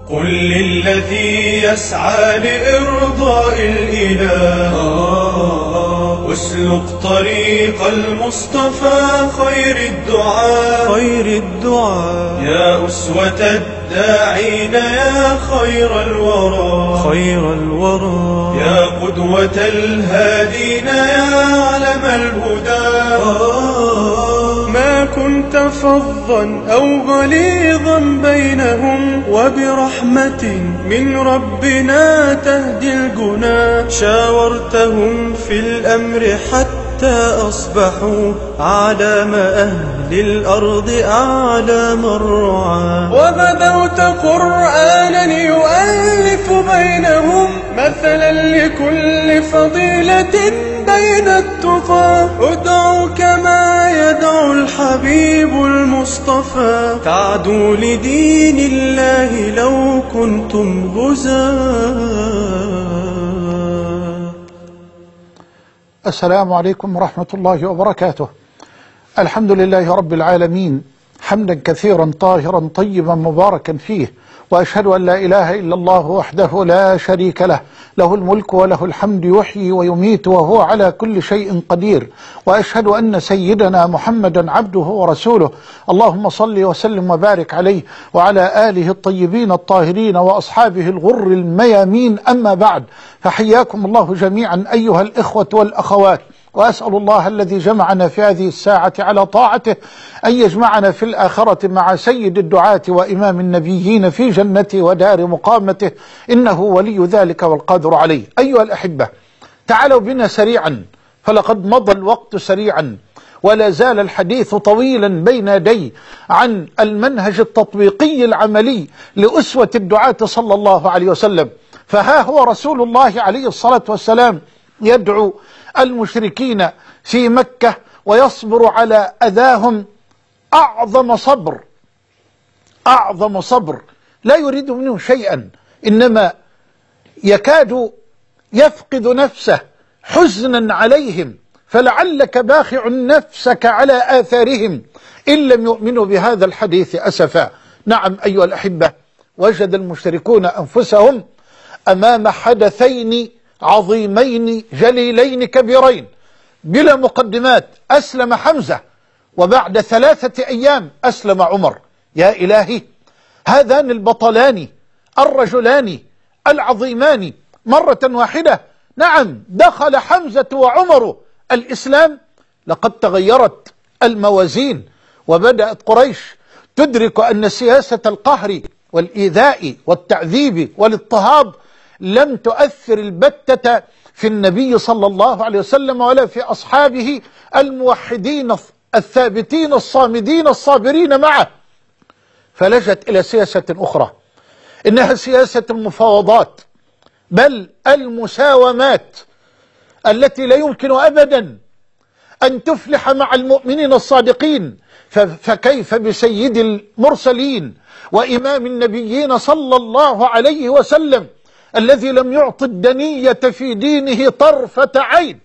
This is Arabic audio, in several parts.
قل للذي يسعى لإرضاء الإله واسلك طريق المصطفى خير الدعاء يا أسوة الداعين يا خير الورى يا قدوة الهادين يا علم الهدى ما كنت فظا أو غليظا بينهم وبرحمة من ربنا تهدي الجنا شاورتهم في الأمر حتى أصبحوا أعلام أهل الأرض أعلام الرعاة وبدوت قرآنا يؤلف بينهم مثلا لكل فضيلة بين التقى ادعوا كما يدعو الحبيب المصطفى تعدوا لدين الله لو كنتم غزاة. السلام عليكم ورحمة الله وبركاته. الحمد لله رب العالمين حمدا كثيرا طاهرا طيبا مباركا فيه، وأشهد أن لا إله إلا الله وحده لا شريك له، له الملك وله الحمد يحيي ويميت وهو على كل شيء قدير، وأشهد أن سيدنا محمدا عبده ورسوله، اللهم صل وسلم وبارك عليه وعلى آله الطيبين الطاهرين وأصحابه الغر الميامين. أما بعد، فحياكم الله جميعا أيها الإخوة والأخوات، وأسأل الله الذي جمعنا في هذه الساعة على طاعته أن يجمعنا في الآخرة مع سيد الدعاة وإمام النبيين في جنته ودار مقامته، إنه ولي ذلك والقادر عليه. أيها الأحبة، تعالوا بنا سريعا، فلقد مضى الوقت سريعا ولا زال الحديث طويلا بين يدي عن المنهج التطبيقي العملي لأسوة الدعاة صلى الله عليه وسلم. فها هو رسول الله عليه الصلاة والسلام يدعو المشركين في مكة ويصبر على أذاهم أعظم صبر، لا يريد منهم شيئا، إنما يكاد يفقد نفسه حزنا عليهم، فلعلك باخع نفسك على آثارهم إن لم يؤمنوا بهذا الحديث أسفا. نعم أيها الأحبة، وجد المشركون أنفسهم أمام حدثين عظيمين جليلين كبيرين بلا مقدمات. أسلم حمزة، وبعد 3 أيام أسلم عمر. يا إلهي، هذان البطلان الرجلان العظيمان مرة واحدة، نعم، دخل حمزة وعمر الإسلام. لقد تغيرت الموازين، وبدأت قريش تدرك أن سياسة القهر والإيذاء والتعذيب والاضطهاد لم تؤثر البتة في النبي صلى الله عليه وسلم ولا في أصحابه الموحدين الثابتين الصامدين الصابرين معه، فلجت إلى سياسة أخرى، إنها سياسة المفاوضات، بل المساومات، التي لا يمكن أبدا أن تفلح مع المؤمنين الصادقين. فكيف بسيد المرسلين وإمام النبيين صلى الله عليه وسلم الذي لم يعط الدنية في دينه طرفة عين؟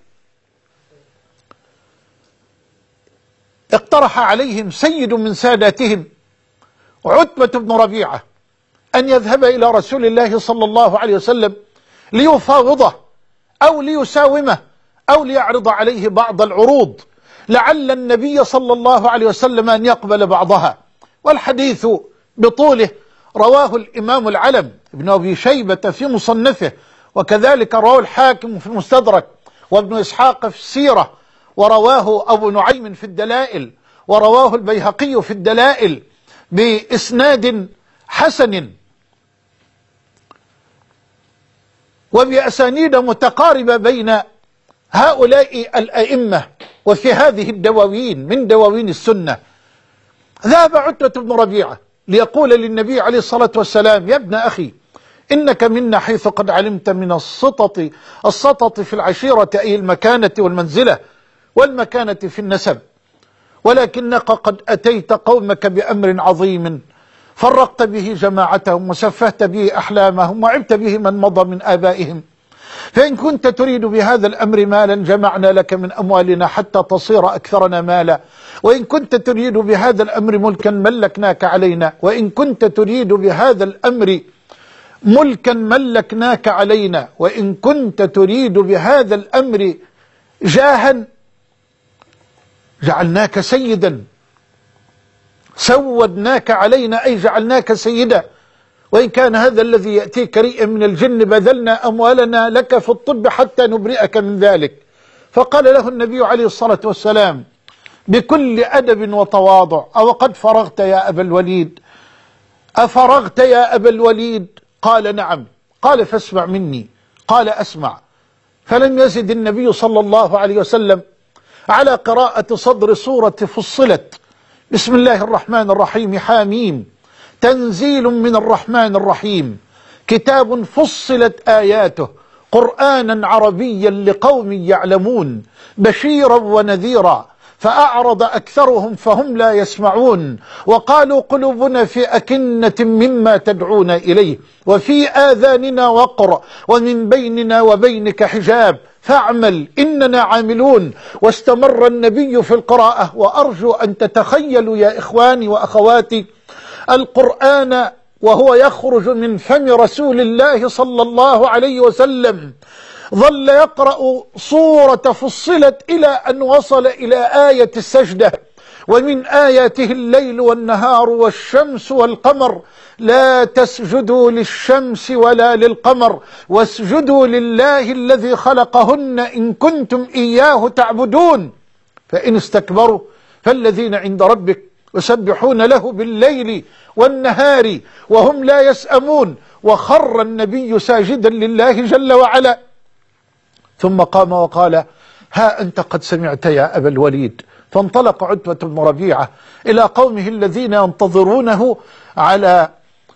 اقترح عليهم سيد من ساداتهم عتبة بن ربيعة أن يذهب إلى رسول الله صلى الله عليه وسلم ليفاوضه أو ليساومه أو ليعرض عليه بعض العروض، لعل النبي صلى الله عليه وسلم أن يقبل بعضها. والحديث بطوله رواه الإمام العلم ابن أبي شيبة في مصنفه، وكذلك رواه الحاكم في المستدرك، وابن إسحاق في السيرة، ورواه أبو نعيم في الدلائل، ورواه البيهقي في الدلائل بإسناد حسن وبأسانيد متقاربة بين هؤلاء الأئمة. وفي هذه الدواوين من دواوين السنة ذهب عتبة بن ربيعة ليقول للنبي عليه الصلاة والسلام: يا ابن أخي، إنك منا حيث قد علمت من السطط في العشيرة، أي المكانة والمنزلة والمكانة في النسب، ولكنك قد أتيت قومك بأمر عظيم فرقت به جماعتهم وسفهت به أحلامهم وعبت به من مضى من آبائهم، فإن كنت تريد بهذا الأمر مالا جمعنا لك من أموالنا حتى تصير أكثرنا مالا، وإن كنت تريد بهذا الأمر ملكا ملكناك علينا، وإن كنت تريد بهذا الأمر ملكا ملكناك علينا، وإن كنت تريد بهذا الأمر جاها جعلناك سيدا، سودناك علينا أي جعلناك سيدا، وإن كان هذا الذي يأتيك ريئا من الجن بذلنا أموالنا لك في الطب حتى نبرئك من ذلك. فقال له النبي عليه الصلاة والسلام بكل أدب وتواضع: أو قد فرغت يا أبا الوليد؟ أفرغت يا أبا الوليد؟ قال: نعم. قال: فاسمع مني. قال: أسمع. فلم يزد النبي صلى الله عليه وسلم على قراءة صدر سورة فصلت بسم الله الرحمن الرحيم حاميم تنزيل من الرحمن الرحيم كتاب فصلت آياته قرآنا عربيا لقوم يعلمون بشيرا ونذيرا فأعرض أكثرهم فهم لا يسمعون وقالوا قلوبنا في أكنة مما تدعون إليه وفي آذاننا وقر ومن بيننا وبينك حجاب فاعمل إننا عاملون. واستمر النبي في القراءة. وأرجو أن تتخيلوا يا إخواني وأخواتي القرآن وهو يخرج من فم رسول الله صلى الله عليه وسلم، ظل يقرأ صورة فصلت إلى أن وصل إلى آية السجدة: ومن آياته الليل والنهار والشمس والقمر لا تسجدوا للشمس ولا للقمر واسجدوا لله الذي خلقهن إن كنتم إياه تعبدون. فإن استكبروا فالذين عند ربك يسبحون له بالليل والنهار وهم لا يسأمون. وخر النبي ساجدا لله جل وعلا، ثم قام وقال: ها أنت قد سمعت يا أبا الوليد. فانطلق عتبة بن ربيعة إلى قومه الذين ينتظرونه على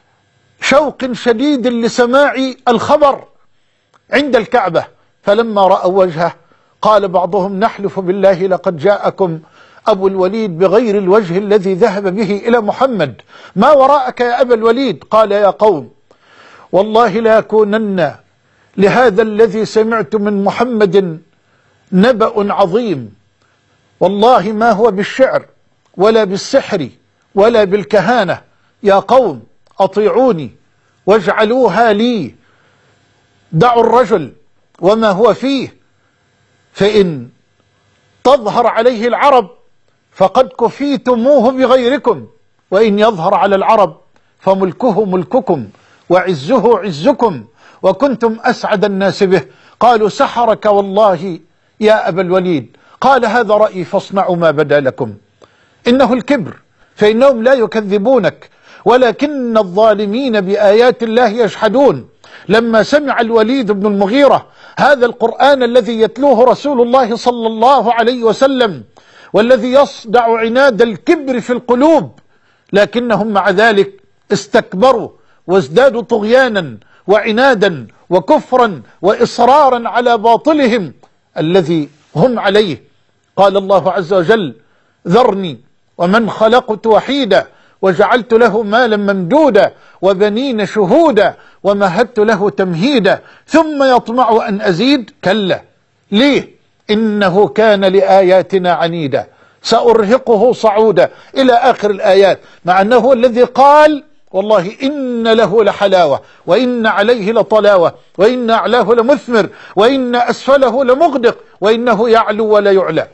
شوق شديد لسماع الخبر عند الكعبة. فلما رأوا وجهه قال بعضهم: نحلف بالله لقد جاءكم أبو الوليد بغير الوجه الذي ذهب به إلى محمد، ما وراءك يا أبا الوليد؟ قال: يا قوم والله لا يكونن لهذا الذي سمعت من محمد نبأ عظيم، والله ما هو بالشعر ولا بالسحر ولا بالكهانة. يا قوم أطيعوني واجعلوها لي، دعوا الرجل وما هو فيه، فإن تظهر عليه العرب فقد كفيتموه بغيركم، وإن يظهر على العرب فملكه ملككم وعزه عزكم وكنتم أسعد الناس به. قالوا: سحرك والله يا أبا الوليد. قال: هذا رأيي فاصنعوا ما بدا لكم. إنه الكبر، فإنهم لا يكذبونك ولكن الظالمين بآيات الله يجحدون. لما سمع الوليد بن المغيرة هذا القرآن الذي يتلوه رسول الله صلى الله عليه وسلم والذي يصدع عناد الكبر في القلوب، لكنهم مع ذلك استكبروا وازدادوا طغيانا وعنادا وكفرا وإصرارا على باطلهم الذي هم عليه. قال الله عز وجل: ذرني ومن خلقت وحيدا وجعلت له مالا ممدودا وبنين شهودا ومهدت له تمهيدا ثم يطمع أن أزيد كلا ليه إنه كان لآياتنا عنيدا سأرهقه صعودا إلى آخر الآيات. مع أنه هو الذي قال: والله إن له لحلاوة وإن عليه لطلاوة وإن أعلاه لمثمر وإن أسفله لمغدق وإنه يعلو ولا يعلى.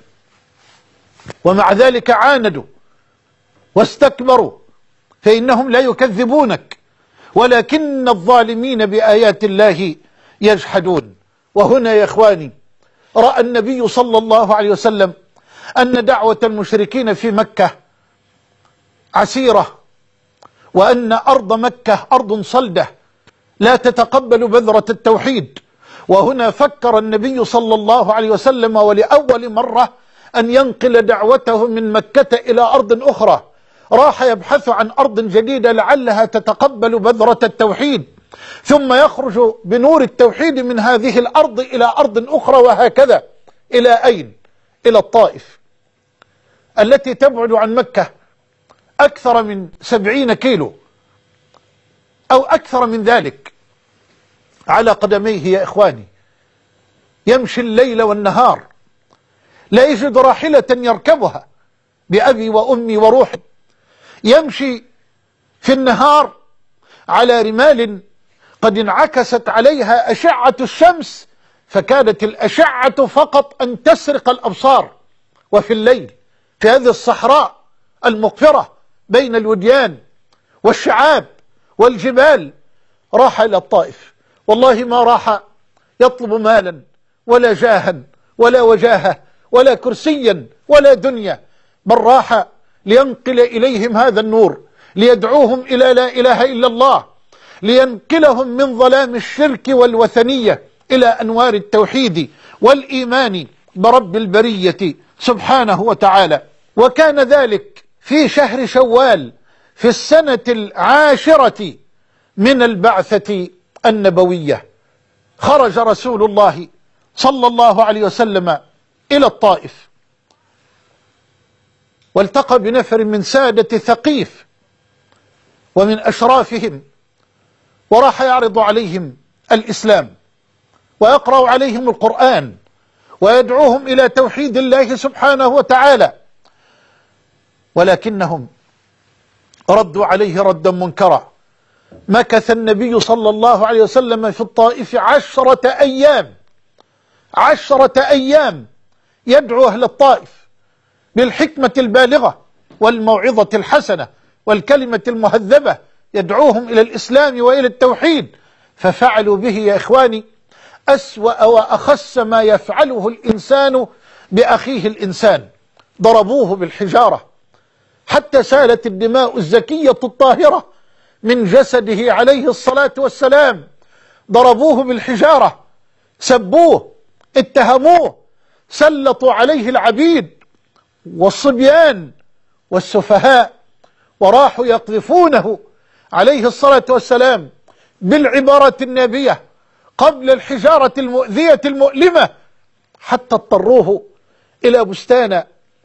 ومع ذلك عاندوا واستكبروا، فإنهم لا يكذبونك ولكن الظالمين بآيات الله يجحدون. وهنا يا إخواني رأى النبي صلى الله عليه وسلم أن دعوة المشركين في مكة عسيرة، وأن أرض مكة أرض صلدة لا تتقبل بذرة التوحيد. وهنا فكر النبي صلى الله عليه وسلم ولأول مرة أن ينقل دعوته من مكة إلى أرض أخرى. راح يبحث عن أرض جديدة لعلها تتقبل بذرة التوحيد، ثم يخرج بنور التوحيد من هذه الأرض إلى أرض أخرى، وهكذا إلى أين؟ إلى الطائف التي تبعد عن مكة أكثر من 70 كيلو أو أكثر من ذلك على قدميه يا إخواني، يمشي الليل والنهار لا يجد راحلة يركبها بأبي وأمي وروحي، يمشي في النهار على رمال قد انعكست عليها أشعة الشمس، فكانت الأشعة فقط أن تسرق الأبصار. وفي الليل في هذه الصحراء المقفرة بين الوديان والشعاب والجبال راح إلى الطائف. والله ما راح يطلب مالا ولا جاها ولا وجاهة ولا كرسيا ولا دنيا، بل راح لينقل إليهم هذا النور، ليدعوهم إلى لا إله إلا الله، لينقلهم من ظلام الشرك والوثنية إلى أنوار التوحيد والإيمان برب البرية سبحانه وتعالى. وكان ذلك في شهر شوال في السنة 10 من البعثة النبوية. خرج رسول الله صلى الله عليه وسلم إلى الطائف، والتقى بنفر من سادة ثقيف ومن أشرافهم، وراح يعرض عليهم الإسلام ويقرأ عليهم القرآن ويدعوهم إلى توحيد الله سبحانه وتعالى، ولكنهم ردوا عليه ردا منكرا. مكث النبي صلى الله عليه وسلم في الطائف 10 أيام، 10 أيام يدعو أهل الطائف بالحكمة البالغة والموعظة الحسنة والكلمة المهذبة، يدعوهم إلى الإسلام وإلى التوحيد. ففعلوا به يا إخواني أسوأ وأخس ما يفعله الإنسان بأخيه الإنسان. ضربوه بالحجارة حتى سالت الدماء الزكية الطاهرة من جسده عليه الصلاة والسلام. ضربوه بالحجارة، سبوه، اتهموه، سلطوا عليه العبيد والصبيان والسفهاء، وراحوا يقذفونه عليه الصلاة والسلام بالعبارة النابية قبل الحجارة المؤذية المؤلمة، حتى اضطروه إلى بستان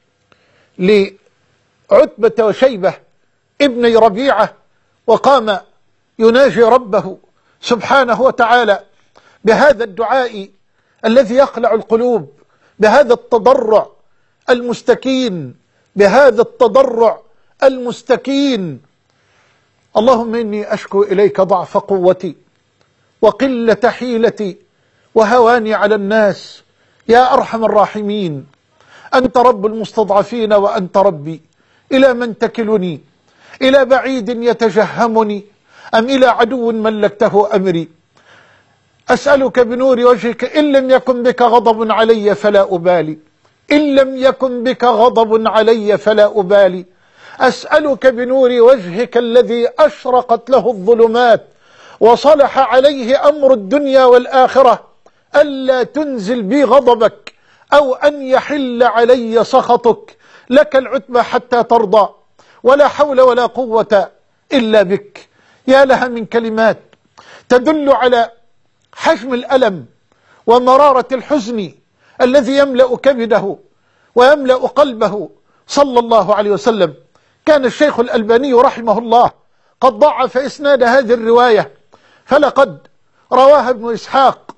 لعتبة وشيبة ابني ربيعة، وقام يناجي ربه سبحانه وتعالى بهذا الدعاء الذي يخلع القلوب، بهذا التضرع المستكين، بهذا التضرع المستكين: اللهم إني أشكو إليك ضعف قوتي وقلة حيلتي وهواني على الناس يا أرحم الراحمين، أنت رب المستضعفين وأنت ربي، إلى من تكلني؟ إلى بعيد يتجهمني أم إلى عدو ملكته أمري؟ أسألك بنور وجهك إن لم يكن بك غضب علي فلا أبالي، إن لم يكن بك غضب علي فلا أبالي. أسألك بنور وجهك الذي أشرقت له الظلمات وصلح عليه أمر الدنيا والآخرة ألا تنزل بي غضبك أو أن يحل علي سخطك. لك العتبى حتى ترضى، ولا حول ولا قوة إلا بك. يا لها من كلمات تدل على حجم الألم ومرارة الحزن الذي يملأ كبده ويملأ قلبه صلى الله عليه وسلم. كان الشيخ الألباني رحمه الله قد ضعف إسناد هذه الرواية، فلقد رواها ابن إسحاق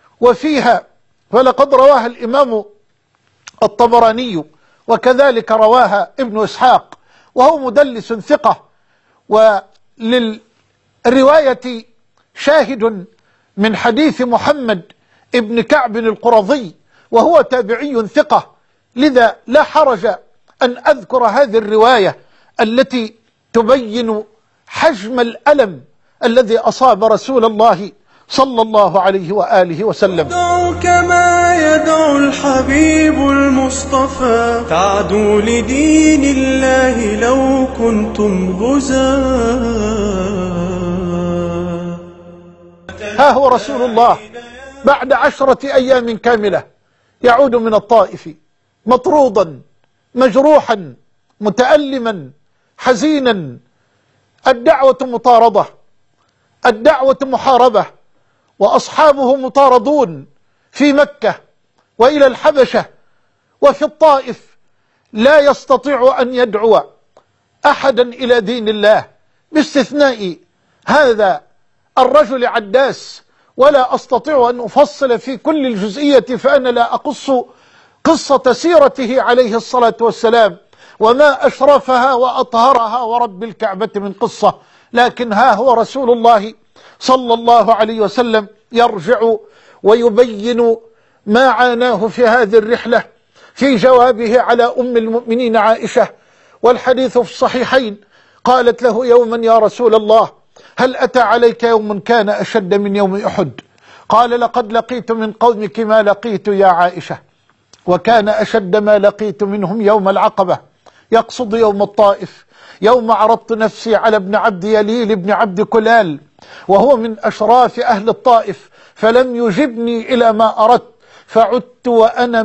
فلقد رواها الإمام الطبراني، وكذلك رواها ابن إسحاق، وهو مدلس ثقة. وللرواية شاهد من حديث محمد ابن كعب القرظي، وهو تابعي ثقة، لذا لا حرج أن أذكر هذه الرواية التي تبين حجم الألم الذي أصاب رسول الله صلى الله عليه وآله وسلم. كما يدعو الحبيب المصطفى، تعدوا لدين الله لو كنتم غزاة. ها هو رسول الله بعد 10 أيام كاملة يعود من الطائف مطرودا مجروحا متألما حزينا. الدعوة مطاردة، الدعوة محاربة، وأصحابه مطاردون في مكة وإلى الحبشة وفي الطائف. لا يستطيع أن يدعو أحدا إلى دين الله باستثناء هذا الرجل عداس، ولا أستطيع أن أفصل في كل الجزئية، فأنا لا أقص قصة سيرته عليه الصلاة والسلام وما أشرفها وأطهرها ورب الكعبة من قصة. لكن ها هو رسول الله صلى الله عليه وسلم يرجع ويبين ما عاناه في هذه الرحلة في جوابه على أم المؤمنين عائشة، والحديث في الصحيحين. قالت له يوما: يا رسول الله، هل أتى عليك يوم كان أشد من يوم أحد؟ قال: لقد لقيت من قومك ما لقيت يا عائشة، وكان أشد ما لقيت منهم يوم العقبة، يقصد يوم الطائف، يوم عرضت نفسي على ابن عبد يليل بن عبد كلال وهو من أشراف أهل الطائف، فلم يجبني إلى ما أردت، فعدت وأنا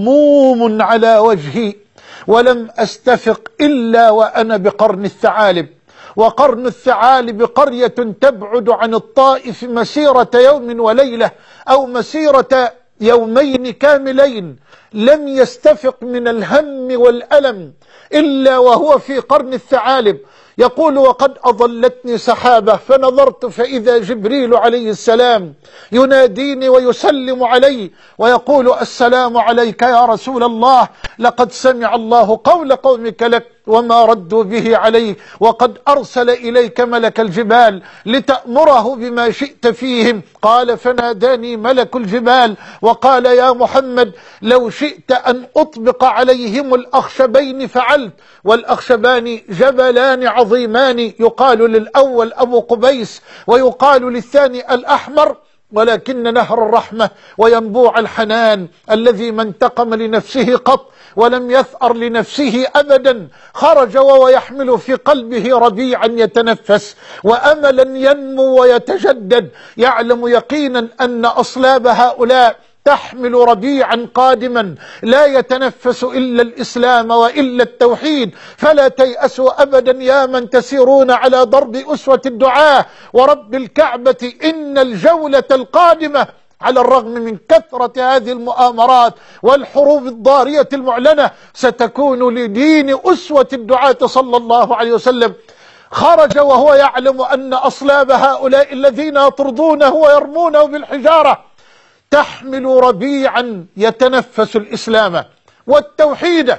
مهموم على وجهي، ولم أستفق إلا وأنا بقرن الثعالب. وقرن الثعالب قرية تبعد عن الطائف مسيرة يوم وليلة أو مسيرة يومين كاملين. لم يستفق من الهم والألم إلا وهو في قرن الثعالب. يقول: وقد أضلتني سحابة فنظرت فإذا جبريل عليه السلام يناديني ويسلم علي ويقول: السلام عليك يا رسول الله، لقد سمع الله قول قومك لك وما ردوا به عليك، وقد أرسل إليك ملك الجبال لتأمره بما شئت فيهم. قال: فناداني ملك الجبال وقال: يا محمد، لو شئت أن أطبق عليهم الأخشبين فعلت. والأخشبان جبلان عظيمان، يقال للأول أبو قبيس ويقال للثاني الأحمر، ولكن نهر الرحمة وينبوع الحنان الذي ما انتقم لنفسه قط ولم يثأر لنفسه أبدا خرج وهو يحمل في قلبه ربيعا يتنفس وأملا ينمو ويتجدد، يعلم يقينا أن أصلاب هؤلاء تحمل ربيعا قادما لا يتنفس إلا الإسلام وإلا التوحيد. فلا تيأسوا أبدا يا من تسيرون على ضرب أسوة الدعاء ورب الكعبة، إن الجولة القادمة على الرغم من كثرة هذه المؤامرات والحروب الضارية المعلنة ستكون لدين أسوة الدعاة صلى الله عليه وسلم. خرج وهو يعلم أن أصلاب هؤلاء الذين يطردونه ويرمونه بالحجارة تحمل ربيعا يتنفس الإسلام والتوحيد.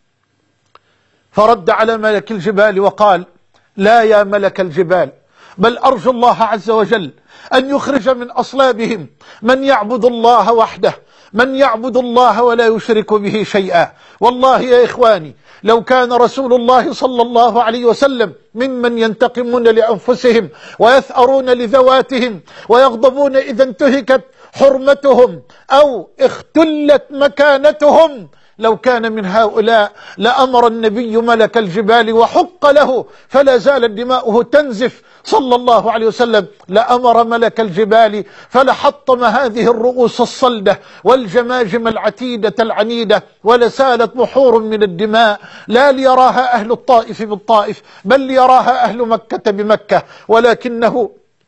فرد على ملك الجبال وقال: لا يا ملك الجبال، بل أرجو الله عز وجل أن يخرج من أصلابهم من يعبد الله وحده، من يعبد الله ولا يشرك به شيئا. والله يا إخواني، لو كان رسول الله صلى الله عليه وسلم ممن ينتقمون لأنفسهم ويثأرون لذواتهم ويغضبون إذا انتهكت حرمتهم أو اختلت مكانتهم، لو كان من هؤلاء لأمر النبي ملك الجبال وحق له فلا زالت دماؤه تنزف صلى الله عليه وسلم، لأمر ملك الجبال فلحطم هذه الرؤوس الصلدة والجماجم العتيدة العنيدة ولسالت بحور من الدماء، لا ليراها أهل الطائف بالطائف بل ليراها أهل مكة بمكة. ولكنه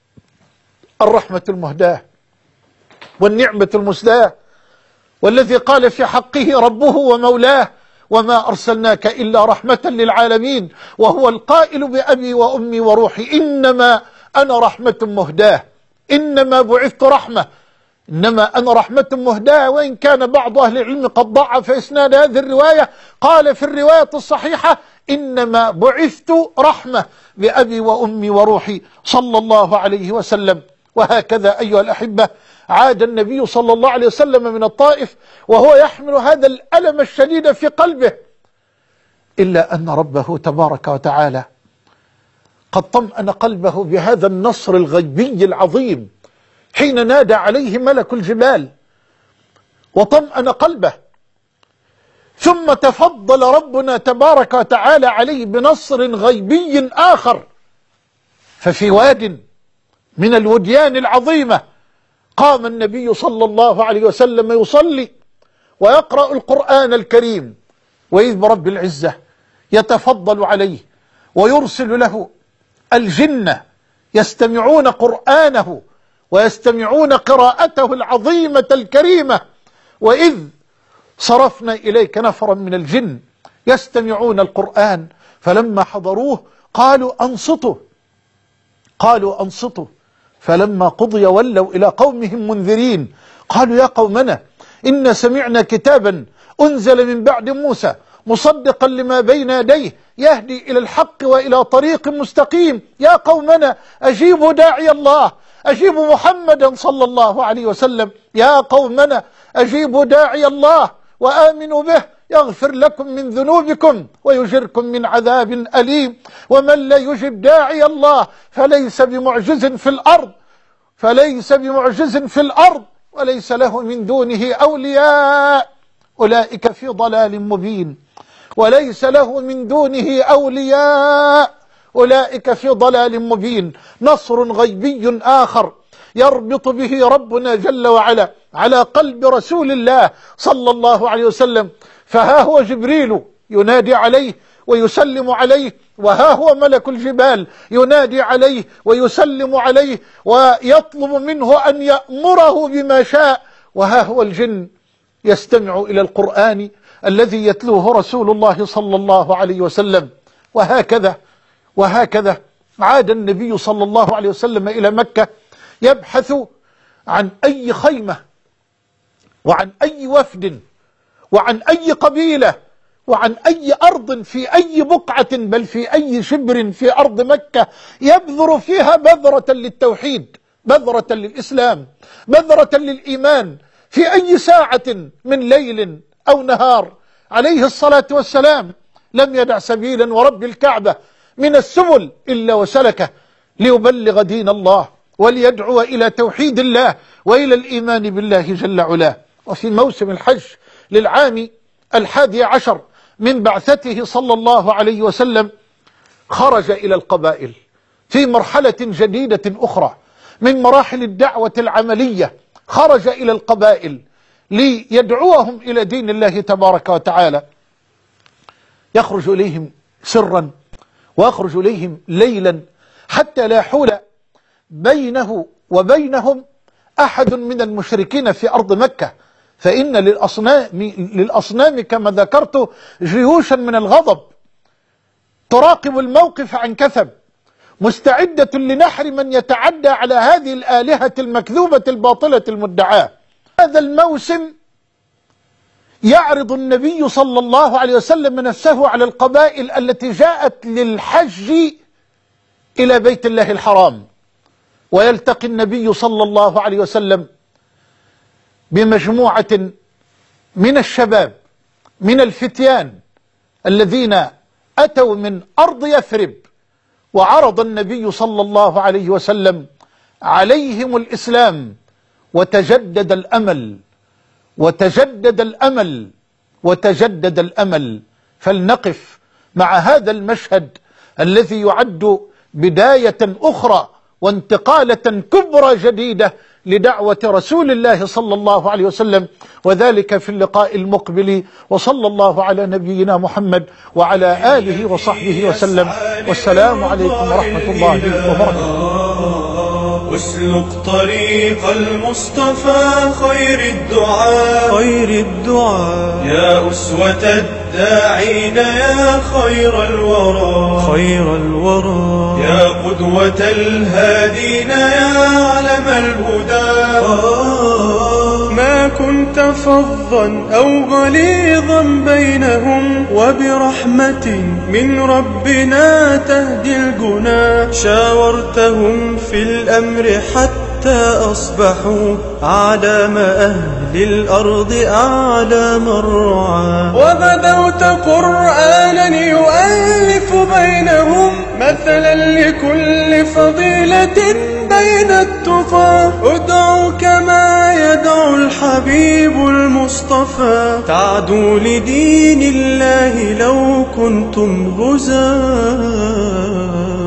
الرحمة المهداة والنعمة المسداة، والذي قال في حقه ربه ومولاه: وما أرسلناك إلا رحمة للعالمين، وهو القائل بأبي وأمي وروحي إنما أنا رحمة مهداة، إنما بعثت رحمة، إنما أنا رحمة مهداة. وإن كان بعض أهل العلم قد ضعف إسناد هذه الرواية، قال في الرواية الصحيحة: إنما بعثت رحمة بأبي وأمي وروحي صلى الله عليه وسلم. وهكذا أيها الأحبة عاد النبي صلى الله عليه وسلم من الطائف وهو يحمل هذا الألم الشديد في قلبه، إلا أن ربه تبارك وتعالى قد طمأن قلبه بهذا النصر الغيبي العظيم حين نادى عليه ملك الجبال وطمأن قلبه. ثم تفضل ربنا تبارك وتعالى عليه بنصر غيبي آخر، ففي واد من الوديان العظيمة قام النبي صلى الله عليه وسلم يصلي ويقرأ القرآن الكريم، وإذ برب العزة يتفضل عليه ويرسل له الجن يستمعون قرآنه ويستمعون قراءته العظيمة الكريمة. وإذ صرفنا إليك نفرا من الجن يستمعون القرآن فلما حضروه قالوا أنصتوا فلما قضي ولوا إلى قومهم منذرين قالوا يا قومنا إنا سمعنا كتابا أنزل من بعد موسى مصدقا لما بين يديه يهدي إلى الحق وإلى طريق مستقيم، يا قومنا أجيبوا داعي الله أجيبوا محمدا صلى الله عليه وسلم. يا قومنا أجيبوا داعي الله وآمنوا به يغفر لكم من ذنوبكم ويجركم من عذاب أليم. ومن لا يجب داعي الله فليس بمعجز في الأرض وليس له من دونه أولياء أولئك في ضلال مبين. وليس له من دونه أولياء أولئك في ضلال مبين. نصر غيبي آخر يربط به ربنا جل وعلا على قلب رسول الله صلى الله عليه وسلم. فها هو جبريل ينادي عليه ويسلم عليه، وها هو ملك الجبال ينادي عليه ويسلم عليه ويطلب منه أن يأمره بما شاء، وها هو الجن يستمع إلى القرآن الذي يتلوه رسول الله صلى الله عليه وسلم. وهكذا عاد النبي صلى الله عليه وسلم إلى مكة يبحث عن أي خيمة وعن أي وفد وعن أي قبيلة وعن أي أرض في أي بقعة بل في أي شبر في أرض مكة يبذر فيها بذرة للتوحيد، بذرة للإسلام، بذرة للإيمان في أي ساعة من ليل أو نهار. عليه الصلاة والسلام لم يدع سبيلا ورب الكعبة من السبل إلا وسلكه ليبلغ دين الله وليدعو إلى توحيد الله وإلى الإيمان بالله جل علاه. وفي موسم الحج للعام 11 من بعثته صلى الله عليه وسلم خرج إلى القبائل في مرحلة جديدة أخرى من مراحل الدعوة العملية. خرج إلى القبائل ليدعوهم إلى دين الله تبارك وتعالى. يخرج إليهم سرا ويخرج إليهم ليلا حتى لا يحول بينه وبينهم أحد من المشركين في أرض مكة، فإن للأصنام كما ذكرت جيوشا من الغضب تراقب الموقف عن كثب، مستعدة لنحر من يتعدى على هذه الآلهة المكذوبة الباطلة المدعاة. هذا الموسم يعرض النبي صلى الله عليه وسلم نفسه على القبائل التي جاءت للحج إلى بيت الله الحرام، ويلتقي النبي صلى الله عليه وسلم بمجموعة من الشباب من الفتيان الذين أتوا من أرض يثرب، وعرض النبي صلى الله عليه وسلم عليهم الإسلام، وتجدد الأمل. فلنقف مع هذا المشهد الذي يعد بداية أخرى وانتقالة كبرى جديدة لدعوة رسول الله صلى الله عليه وسلم، وذلك في اللقاء المقبل. وصلى الله على نبينا محمد وعلى آله وصحبه وسلم، والسلام عليكم ورحمة الله وبركاته. واسلك طريق المصطفى خير الدعاء يا أسوة الداعين يا خير الورى يا قدوة الهادين يا علم الهدى. ما كنت فظا أو غليظا بينهم، وبرحمة من ربنا تهدي الجنا. شاورتهم في الأمر حتى أصبحوا أعلام أهل الأرض أعلام الرعاة. وبدوت قرآنا يؤلف بينهم مثلا لكل فضيلة بين التقى. ادعوا كما يدعو الحبيب المصطفى، تعدوا لدين الله لو كنتم غزاة.